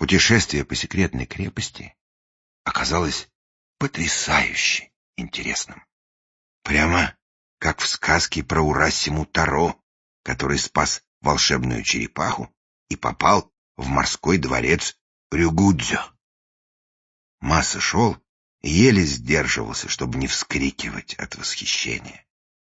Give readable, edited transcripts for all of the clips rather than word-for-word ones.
Путешествие по секретной крепости оказалось потрясающе интересным. Прямо как в сказке про Урасиму Таро, который спас волшебную черепаху и попал в морской дворец Рюгудзё. Масса шел и еле сдерживался, чтобы не вскрикивать от восхищения.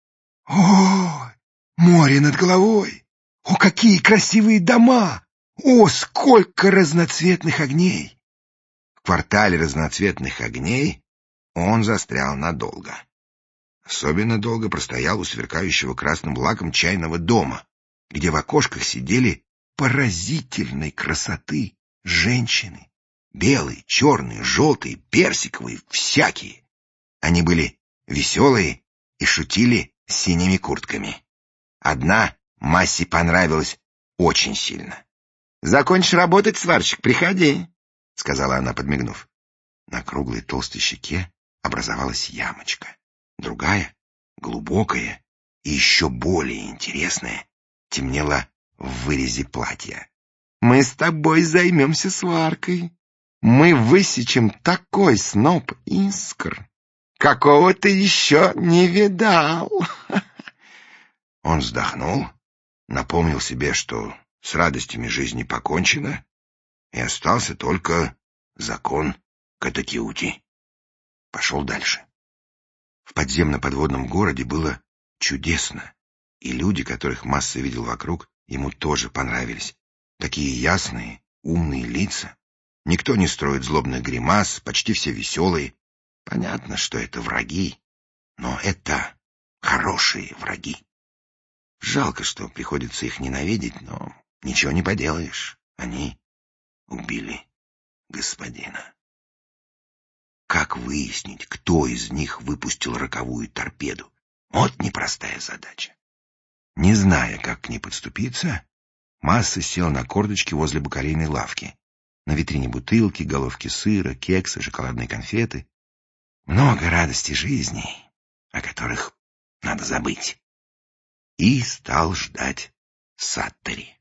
«О, море над головой! О, какие красивые дома! О, сколько разноцветных огней!» В квартале разноцветных огней он застрял надолго. Особенно долго простоял у сверкающего красным лаком чайного дома, где в окошках сидели поразительной красоты женщины. Белые, черные, желтые, персиковые, всякие. Они были веселые и шутили синими куртками. Одна Массе понравилась очень сильно. «Закончишь работать, сварщик, приходи», — сказала она, подмигнув. На круглой толстой щеке образовалась ямочка. Другая, глубокая и еще более интересная, темнела в вырезе платья. «Мы с тобой займемся сваркой. Мы высечем такой сноп искр, какого ты еще не видал». Он вздохнул, напомнил себе, что с радостями жизни покончено, и остался только закон Катакиути. Пошел дальше. В подземно-подводном городе было чудесно, и люди, которых Масса видел вокруг, ему тоже понравились. Такие ясные, умные лица. Никто не строит злобных гримас, почти все веселые. Понятно, что это враги, но это хорошие враги. Жалко, что приходится их ненавидеть, но ничего не поделаешь. Они убили господина. Как выяснить, кто из них выпустил роковую торпеду? Вот непростая задача. Не зная, как к ней подступиться, Масса сел на корточки возле бакалейной лавки. На витрине бутылки, головки сыра, кексы, шоколадные конфеты. Много радостей жизни, о которых надо забыть. И стал ждать Саттери.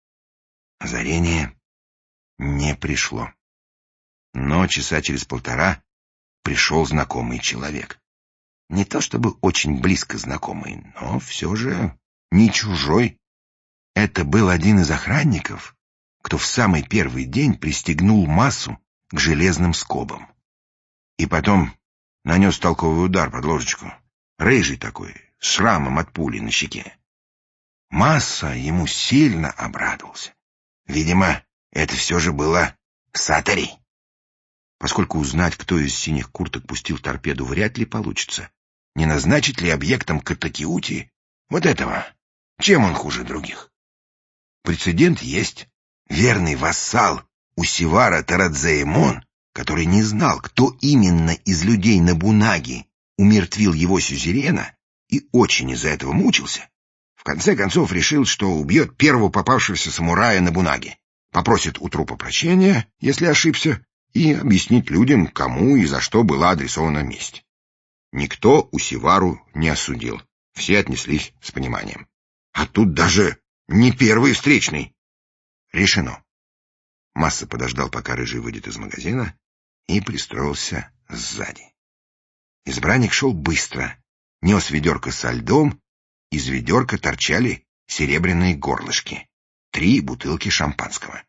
Озарение не пришло. Но часа через полтора пришел знакомый человек. Не то чтобы очень близко знакомый, но все же не чужой. Это был один из охранников, кто в самый первый день пристегнул Массу к железным скобам. И потом нанес толковый удар под ложечку. Рыжий такой, с шрамом от пули на щеке. Масса ему сильно обрадовался. Видимо, это все же было Саттери. Поскольку узнать, кто из синих курток пустил торпеду, вряд ли получится. Не назначить ли объектом Катакиути вот этого? Чем он хуже других? Прецедент есть. Верный вассал Усивара Тарадзеэмон, который не знал, кто именно из людей Нобунаги умертвил его сюзерена и очень из-за этого мучился, в конце концов решил, что убьет первого попавшегося самурая Нобунаги, попросит у трупа прощения, если ошибся, и объяснит людям, кому и за что была адресована месть. Никто Усивару не осудил, все отнеслись с пониманием. А тут даже не первый встречный. Решено. Масса подождал, пока Рыжий выйдет из магазина, и пристроился сзади. Избранник шел быстро, нес ведерко со льдом, из ведерка торчали серебряные горлышки, 3 бутылки шампанского.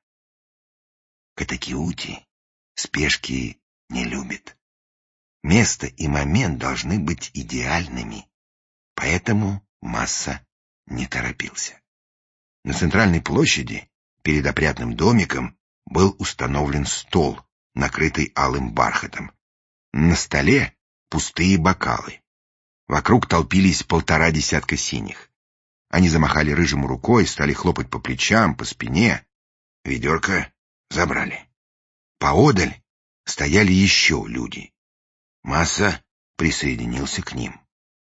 Катакиути спешки не любит. Место и момент должны быть идеальными, поэтому Масса не торопился. На центральной площади, перед опрятным домиком, был установлен стол, накрытый алым бархатом. На столе пустые бокалы. Вокруг толпились 1,5 десятка синих. Они замахали Рыжему рукой, стали хлопать по плечам, по спине. Ведерко забрали. Поодаль стояли еще люди. Масса присоединился к ним.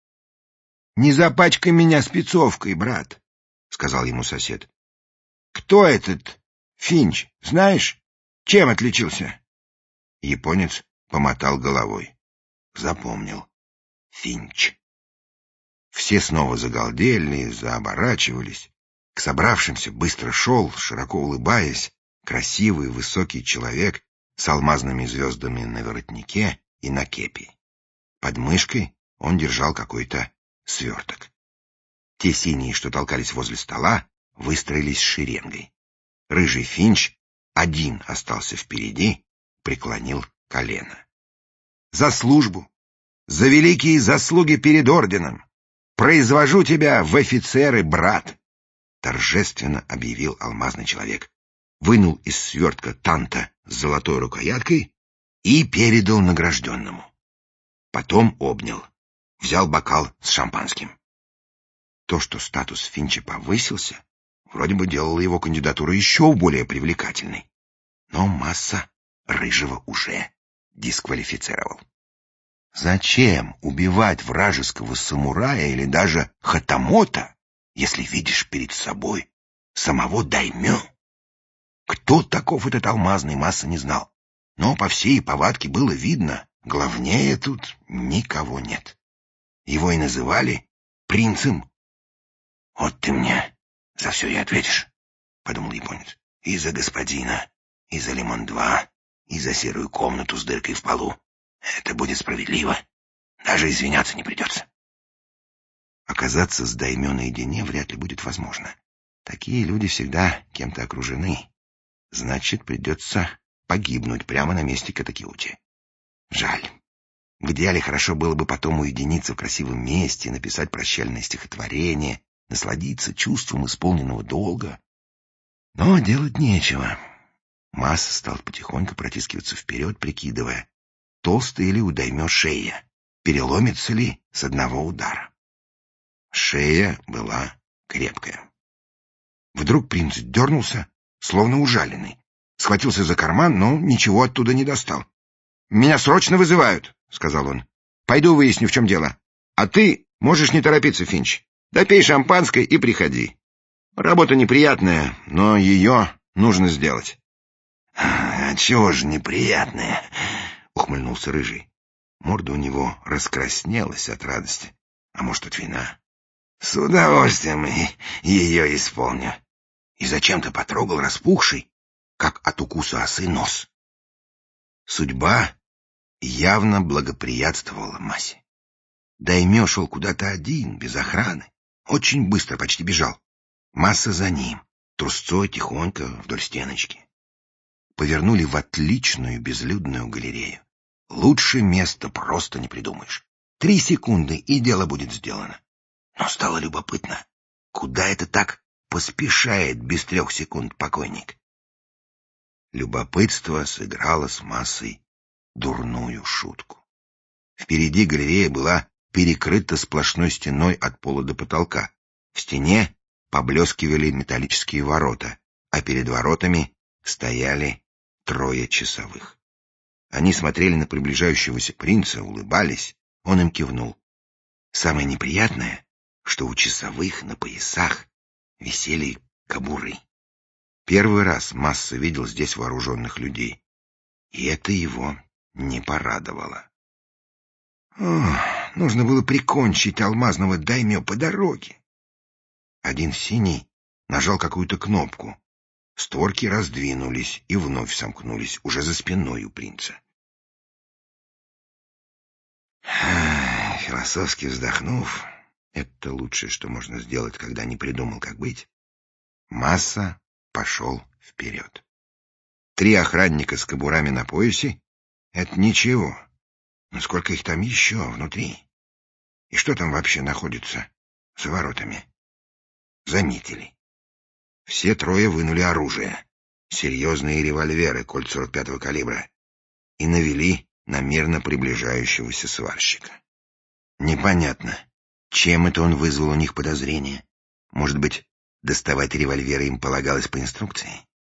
— Не запачкай меня спецовкой, брат, — сказал ему сосед. — Кто этот Финч, знаешь? Чем отличился? Японец помотал головой. Запомнил. Финч. Все снова загалдели, заоборачивались. К собравшимся быстро шел, широко улыбаясь, Красивый высокий человек с алмазными звездами на воротнике и на кепи. Под мышкой он держал какой-то сверток. Те синие, что толкались возле стола, выстроились шеренгой. Рыжий Финч один остался впереди, преклонил колено. «За службу! За великие заслуги перед орденом! Произвожу тебя в офицеры, брат!» Торжественно объявил алмазный человек. Вынул из свертка танта с золотой рукояткой и передал награжденному. Потом обнял, взял бокал с шампанским. То, что статус Финча повысился, вроде бы делало его кандидатуру еще более привлекательной. Но Масса Рыжего уже дисквалифицировал. Зачем убивать вражеского самурая или даже хатамота, если видишь перед собой самого даймё? Кто таков этот алмазный, Масса не знал. Но по всей повадке было видно, главнее тут никого нет. Его и называли принцем. «Вот ты мне за все и ответишь», — подумал японец. «И за господина, и за Лимон-2, и за серую комнату с дыркой в полу. Это будет справедливо. Даже извиняться не придется». Оказаться с даймё наедине вряд ли будет возможно. Такие люди всегда кем-то окружены. Значит, придется погибнуть прямо на месте Катакиути. Жаль. В идеале хорошо было бы потом уединиться в красивом месте, написать прощальное стихотворение, насладиться чувством исполненного долга. Но делать нечего. Масса стал потихоньку протискиваться вперед, прикидывая, толстая ли у даймё шея, переломится ли с одного удара. Шея была крепкая. Вдруг принц дернулся, словно ужаленный. Схватился за карман, но ничего оттуда не достал. «Меня срочно вызывают», — сказал он. «Пойду выясню, в чем дело. А ты можешь не торопиться, Финч. Допей шампанское и приходи. Работа неприятная, но ее нужно сделать». «А чего же неприятная?» — ухмыльнулся Рыжий. Морда у него раскраснелась от радости, а может, от вина. «С удовольствием ее исполню». И зачем-то потрогал распухший, как от укуса осы, нос. Судьба явно благоприятствовала Массе. Даймё шел куда-то один, без охраны. Очень быстро, почти бежал. Масса за ним, трусцой тихонько вдоль стеночки. Повернули в отличную безлюдную галерею. Лучше места просто не придумаешь. 3 секунды, и дело будет сделано. Но стало любопытно, куда это так поспешает без 3 секунд покойник? Любопытство сыграло с Массой дурную шутку. Впереди галерея была перекрыта сплошной стеной от пола до потолка. В стене поблескивали металлические ворота, а перед воротами стояли 3 часовых. Они смотрели на приближающегося принца, улыбались, он им кивнул. Самое неприятное, что у часовых на поясах висели кобуры. Первый раз Масса видел здесь вооруженных людей, и это его не порадовало. Нужно было прикончить алмазного даймё по дороге. Один синий нажал какую-то кнопку. Створки раздвинулись и вновь сомкнулись, уже за спиной у принца. Философски вздохнув, это лучшее, что можно сделать, когда не придумал, как быть, Масса пошел вперед. 3 охранника с кобурами на поясе — это ничего. Но сколько их там еще внутри? И что там вообще находится за воротами? Заметили. Все 3 вынули оружие. Серьезные револьверы кольт 45-го калибра. И навели на мирно приближающегося сварщика. Непонятно, чем это он вызвал у них подозрение. Может быть, доставать револьверы им полагалось по инструкции?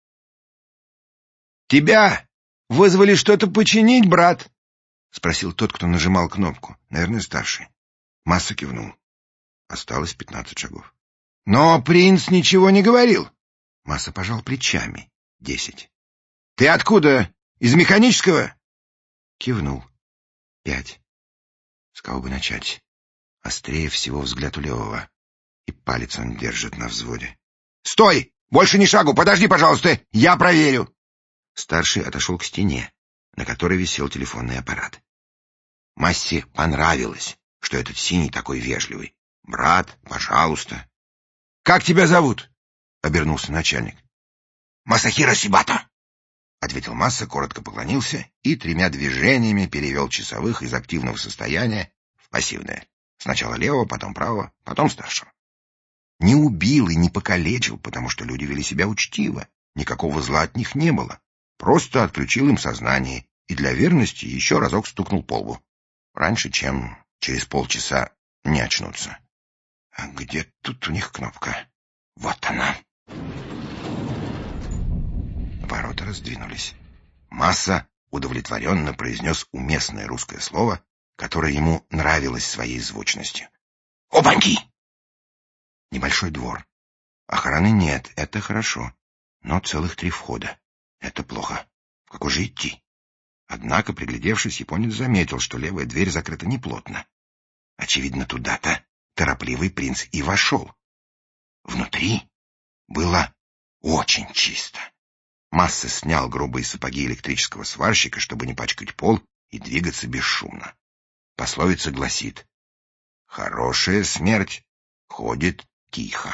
«Тебя вызвали что-то починить, брат?» — спросил тот, кто нажимал кнопку, наверное, старший. Масса кивнул. Осталось 15 шагов. «Но принц ничего не говорил». Масса пожал плечами. 10. «Ты откуда? Из механического?» Кивнул. 5. С кого бы начать? Острее всего взгляд у левого. И палец он держит на взводе. «Стой!» Больше ни шагу! Подожди, пожалуйста! Я проверю!» Старший отошел к стене, на которой висел телефонный аппарат. Массе понравилось, что этот синий такой вежливый. «Брат, пожалуйста». «Как тебя зовут?» — обернулся начальник. «Масахиро Сибата», — ответил Масса, коротко поклонился и 3 движениями перевел часовых из активного состояния в пассивное. Сначала левого, потом правого, потом старшего. Не убил и не покалечил, потому что люди вели себя учтиво, никакого зла от них не было. Просто отключил им сознание и для верности еще разок стукнул по лбу. Раньше, чем через полчаса не очнуться. А где тут у них кнопка? Вот она. Ворота раздвинулись. Масса удовлетворенно произнес уместное русское слово, которое ему нравилось своей звучностью. «Опаньки!» Небольшой двор. Охраны нет, это хорошо. Но целых 3 входа. Это плохо. В какой же идти? Однако, приглядевшись, японец заметил, что левая дверь закрыта неплотно. Очевидно, туда-то торопливый принц и вошел. Внутри было очень чисто. Масса снял грубые сапоги электрического сварщика, чтобы не пачкать пол и двигаться бесшумно. Пословица гласит: «Хорошая смерть ходит тихо».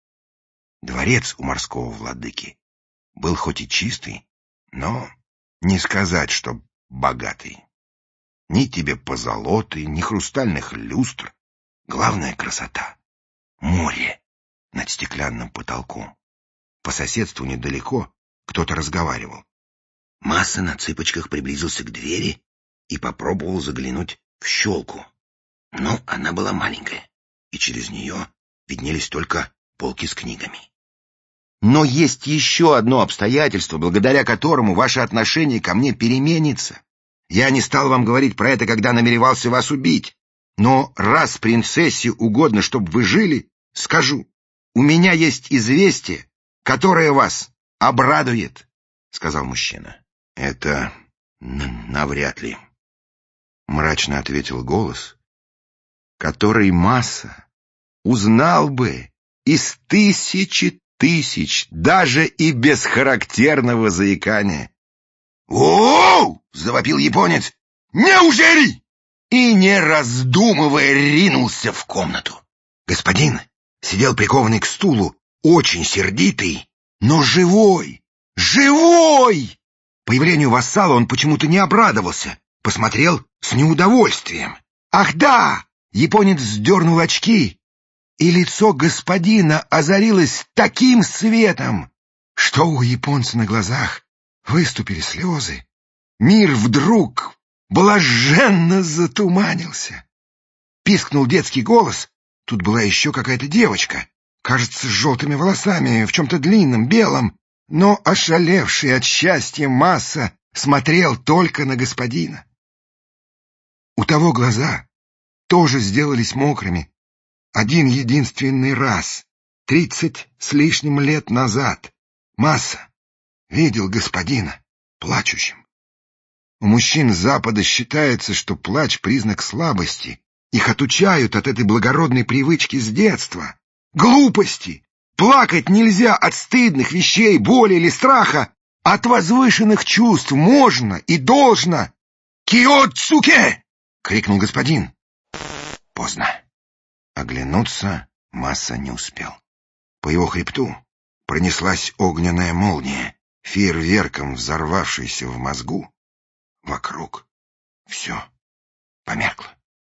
Дворец у морского владыки был хоть и чистый, но не сказать, что богатый. Ни тебе позолоты, ни хрустальных люстр. Главная красота — море над стеклянным потолком. По соседству недалеко кто-то разговаривал. Масса на цыпочках приблизился к двери и попробовал заглянуть в щелку. Но она была маленькая, и через нее виднелись только полки с книгами. Но есть еще одно обстоятельство, благодаря которому ваше отношение ко мне переменится. Я не стал вам говорить про это, когда намеревался вас убить. Но раз принцессе угодно, чтобы вы жили, скажу. У меня есть известие, которое вас обрадует, — сказал мужчина. — Это навряд ли, — мрачно ответил голос, который Масса узнал бы из 1000 тысяч, даже и без характерного заикания. «О-о-о!» — завопил японец. «Неужели?» И, не раздумывая, ринулся в комнату. Господин сидел прикованный к стулу, очень сердитый, но живой. Живой! Появлению вассала он почему-то не обрадовался, посмотрел с неудовольствием. Ах да! Японец сдернул очки, и лицо господина озарилось таким светом, что у японца на глазах выступили слезы. Мир вдруг блаженно затуманился. Пискнул детский голос. Тут была еще какая-то девочка, кажется, с желтыми волосами, в чем-то длинном, белом, но ошалевший от счастья Масса смотрел только на господина. У того глаза тоже сделались мокрыми. Один единственный раз, 30 с лишним лет назад, Масса видел господина плачущим. У мужчин Запада считается, что плач — признак слабости. Их отучают от этой благородной привычки с детства. Глупости! Плакать нельзя от стыдных вещей, боли или страха. От возвышенных чувств можно и должно. «Киоцуке!» — крикнул господин. Поздно. Оглянуться Масса не успел. По его хребту пронеслась огненная молния, фейерверком взорвавшаяся в мозгу. Вокруг все померкло.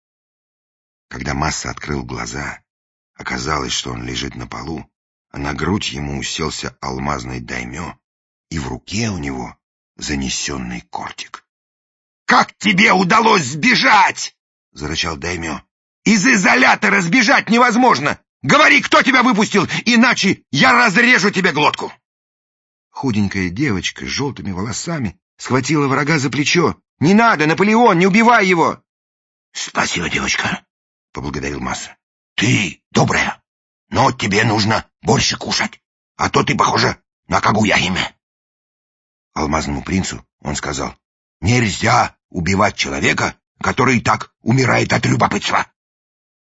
Когда Масса открыл глаза, оказалось, что он лежит на полу, а на грудь ему уселся алмазный даймё, и в руке у него занесенный кортик. — Как тебе удалось сбежать? — зарычал даймё. — Из изолятора сбежать невозможно! Говори, кто тебя выпустил, иначе я разрежу тебе глотку! Худенькая девочка с желтыми волосами схватила врага за плечо. — Не надо, Наполеон, не убивай его! — Спасибо, девочка, — поблагодарил Масса. — Ты добрая, но тебе нужно больше кушать, а то ты похожа на Кагуя-химе. Алмазному принцу он сказал: — Нельзя убивать человека, который и так умирает от любопытства.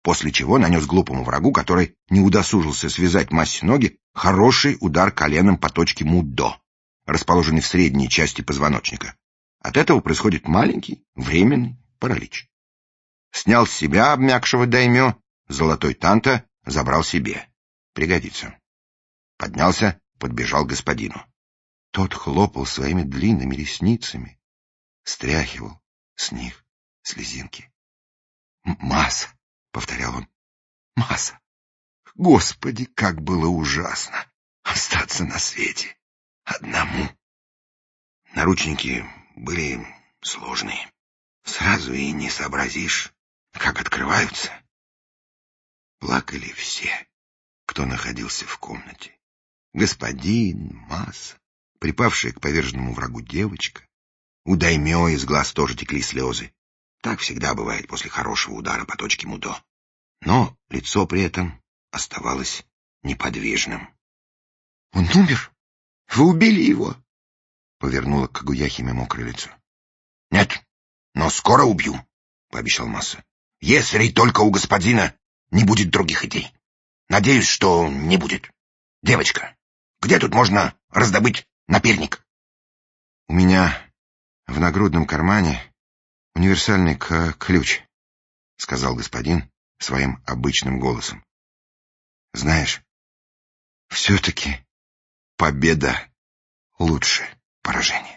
после чего нанес глупому врагу, который не удосужился связать Массе ноги, хороший удар коленом по точке Мудо, расположенной в средней части позвоночника. От этого происходит маленький, временный паралич. Снял с себя обмякшего даймё, золотой танто забрал себе. Пригодится. Поднялся, подбежал к господину. Тот хлопал своими длинными ресницами, стряхивал с них слезинки. «Масса!» — повторял он. «Масса! Господи, как было ужасно остаться на свете одному!» Наручники были сложные. Сразу и не сообразишь, как открываются. Плакали все, кто находился в комнате. Господин, Масса, припавшая к поверженному врагу девочка. У даймё из глаз тоже текли слезы. Так всегда бывает после хорошего удара по точке Мудо. Но лицо при этом оставалось неподвижным. — Он умер? Вы убили его? — повернула Кагуяхиме мокрое лицо. — Нет, но скоро убью, — пообещал Масса. — Если только у господина не будет других идей. Надеюсь, что не будет. Девочка, где тут можно раздобыть наперник? — У меня в нагрудном кармане универсальный ключ, — сказал господин своим обычным голосом. — Знаешь, все-таки победа лучше поражения.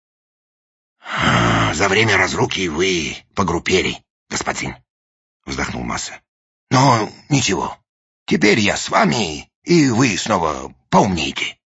— За время разлуки вы погруппели, господин, — вздохнул Масса. — Но ничего, теперь я с вами, и вы снова поумнеете.